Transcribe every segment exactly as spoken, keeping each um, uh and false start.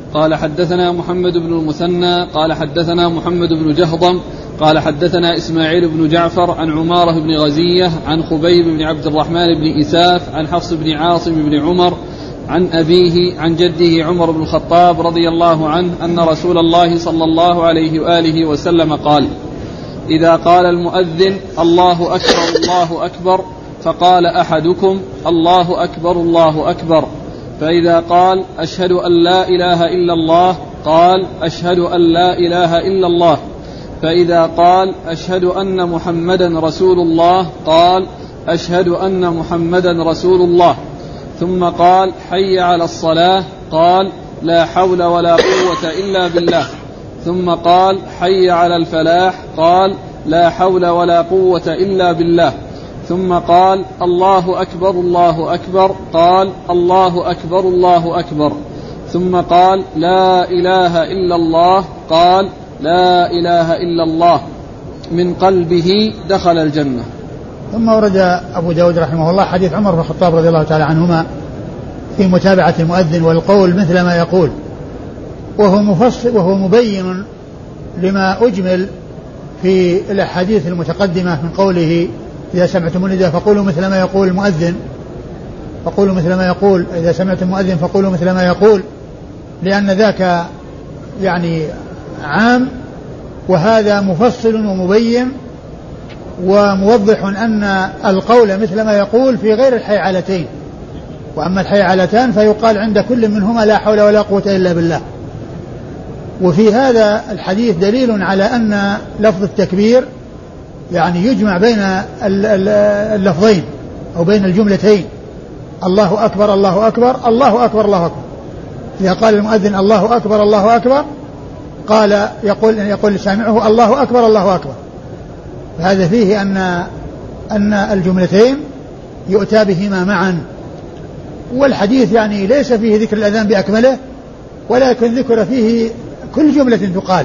قال حدثنا محمد بن المثنى قال حدثنا محمد بن جهضم قال حدثنا إسماعيل بن جعفر عن عمارة بن غزية عن خبيب بن عبد الرحمن بن إساف عن حفص بن عاصم بن عمر عن أبيه عن جده عمر بن الخطاب رضي الله عنه أن رسول الله صلى الله عليه وآله وسلم قال: إذا قال المؤذن الله أكبر الله أكبر فقال أحدكم الله أكبر الله أكبر، فإذا قال أشهد أن لا إله إلا الله قال أشهد أن لا إله إلا الله، فإذا قال أشهد أن محمدا رسول الله قال أشهد أن محمدا رسول الله، ثم قال حي على الصلاة قال لا حول ولا قوة إلا بالله، ثم قال حي على الفلاح قال لا حول ولا قوة إلا بالله، ثم قال الله أكبر الله أكبر قال الله أكبر الله أكبر، ثم قال لا إله إلا الله قال لا إله إلا الله، من قلبه دخل الجنة. ثم ورد أبو داود رحمه الله حديث عمر بن الخطاب رضي الله تعالى عنهما في متابعة المؤذن والقول مثل ما يقول، وهو مفصل وهو مبين لما أجمل في الأحاديث المتقدمة من قوله إذا سمعتم النداء فقولوا مثل ما يقول المؤذن، فقولوا مثل ما يقول إذا سمعتم المؤذن فقولوا مثل ما يقول، لأن ذاك يعني عام وهذا مفصل ومبين وموضح أن القول مثل ما يقول في غير الحيعلتين، وأما الحيعلتان فيقال عند كل منهما لا حول ولا قوة إلا بالله. وفي هذا الحديث دليل على أن لفظ التكبير يعني يجمع بين اللفظين أو بين الجملتين، الله أكبر الله أكبر الله أكبر الله أكبر. إذا قال المؤذن الله أكبر الله أكبر قال يقول يقول سامعه الله أكبر الله أكبر، فهذا فيه أن أن الجملتين يؤتى بهما معا. والحديث يعني ليس فيه ذكر الأذان بأكمله، ولكن ذكر فيه كل جملة تقال،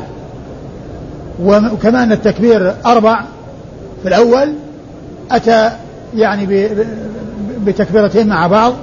وكما أن التكبير أربع في الأول أتى يعني بتكبيرتين مع بعض،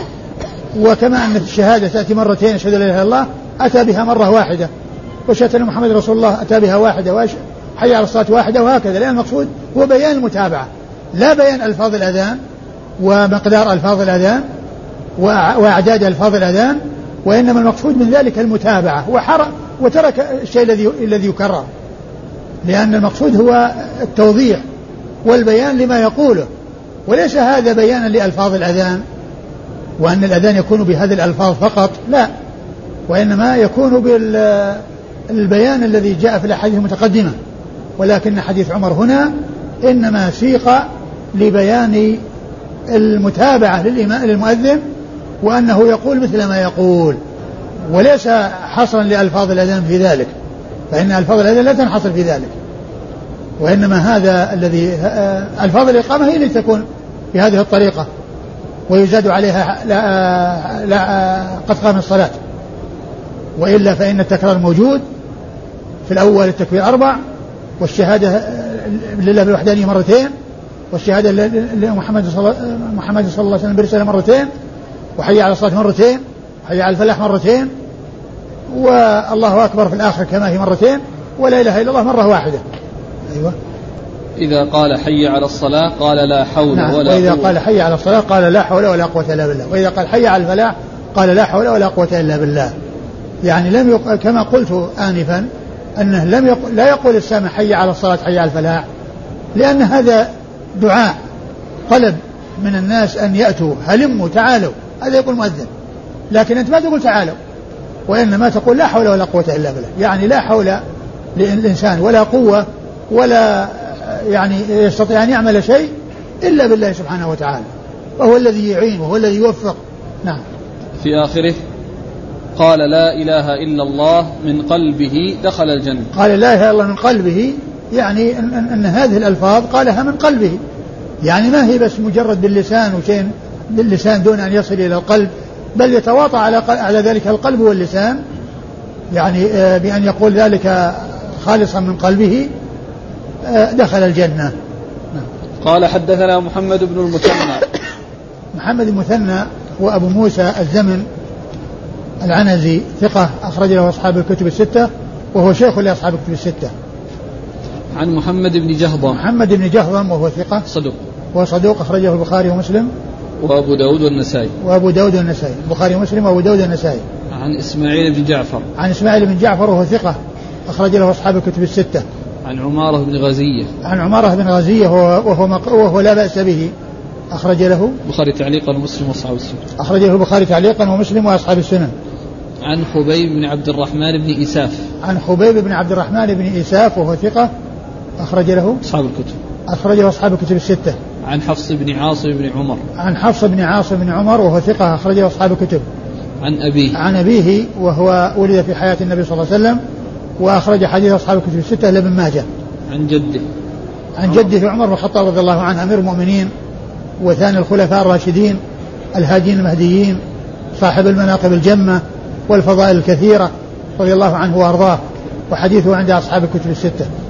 وكما أن الشهادة تأتي مرتين أشهد أن لا إله إلا الله أتى بها مرة واحدة، وشهادة أن محمد رسول الله أتى بها واحدة، وحي على الصلاة واحدة، وهكذا، لأن المقصود هو بيان المتابعة لا بيان ألفاظ الأذان ومقدار ألفاظ الأذان وأعداد ألفاظ الأذان، وإنما المقصود من ذلك المتابعة، وحرق وترك الشيء الذي الذي يكرر، لأن المقصود هو التوضيح والبيان لما يقوله، وليس هذا بيانا لألفاظ الأذان وأن الأذان يكون بهذه الألفاظ فقط، لا، وإنما يكون بالبيان الذي جاء في الأحاديث المتقدمة. ولكن حديث عمر هنا إنما سيق لبيان المتابعة للمؤذن، وأنه يقول مثل ما يقول، وليس حصرا لألفاظ الأذان في ذلك، فإن ألفاظ الأذان لا تنحصر في ذلك، وإنما هذا الذي ألفاظ الإقامة هي التي تكون بهذه الطريقة ويزاد عليها لا, لا قد قام الصلاة، وإلا فإن التكرار موجود في الأول التكبير أربع، والشهادة لله بالوحدانية مرتين، والشهادة لمحمد صلى محمد صلى الله عليه وسلم برسالة مرتين، وحي على الصلاة مرتين، وحي على الفلاح مرتين، والله أكبر في الآخر كما هي مرتين، ولا إله إلا الله مرة واحدة. أيوة. إذا قال حي على الصلاة قال لا حول نعم. ولا وإذا قوة. قال حي على الصلاة قال لا حول ولا قوة إلا بالله، وإذا قال حي على الفلاح قال لا حول ولا قوة إلا بالله. يعني لم يق... كما قلت آنفا أنه لم يق... لا يقول السامع حي على الصلاة حي على الفلاح، لأن هذا دعاء طلب من الناس أن يأتوا هلموا تعالوا، هذا يقول مؤذن، لكن أنت ما تقول تعالوا، وإنما تقول لا حول ولا قوة إلا بالله، يعني لا حول للإنسان ولا قوة ولا يعني يستطيع أن يعمل شيء إلا بالله سبحانه وتعالى، وهو الذي يعين وهو الذي يوفق. نعم. في آخره قال لا إله إلا الله من قلبه دخل الجنة. قال لا إله إلا الله من قلبه، يعني أن, أن, أن هذه الألفاظ قالها من قلبه، يعني ما هي بس مجرد باللسان وشيء باللسان دون أن يصل إلى القلب، بل يتواطى على, على ذلك القلب واللسان، يعني بأن يقول ذلك خالصا من قلبه دخل الجنة. قال حدثنا محمد بن المثنى. محمد المثنى هو أبو موسى الزمن العنزي ثقة أخرج له أصحاب الكتب الستة وهو شيخ لأصحاب الكتب الستة. عن محمد بن جهضم محمد بن جهضم وهو ثقة صدوق وهو صدوق أخرجه البخاري ومسلم وأبو داود والنسائي وأبو داود والنسائي البخاري ومسلم وأبو داود والنسائي. عن إسماعيل بن جعفر عن إسماعيل بن جعفر وهو ثقة أخرج له أصحاب الكتب الستة. عن عمارة بن غزية عن عمارة بن غزية وهو, وهو, وهو لا بأس به أخرج له البخاري تعليقا ومسلم وأصحاب السنن. أخرج له البخاري تعليقا ومسلم وأصحاب السنن. عن خبيب بن عبد الرحمن بن إساف عن خبيب بن عبد الرحمن بن إساف وهو ثقة أخرج له أصحاب الكتب أخرج له أصحاب الكتب الستة. عن حفص بن عاصم بن عمر عن حفص بن عاصم بن عمر وهو ثقة أخرج له أصحاب الكتب. عن أبيه عن أبيه وهو ولد في حياة النبي صلى الله عليه وسلم وأخرج حديث أصحاب الكتب الستة لابن ماجه. عن جده عن جده عمر بن الخطاب رضي الله عنه أمير المؤمنين وثاني الخلفاء الراشدين الهادين المهديين صاحب المناقب الجمة والفضائل الكثيرة رضي الله عنه وأرضاه وحديثه عند أصحاب الكتب الستة.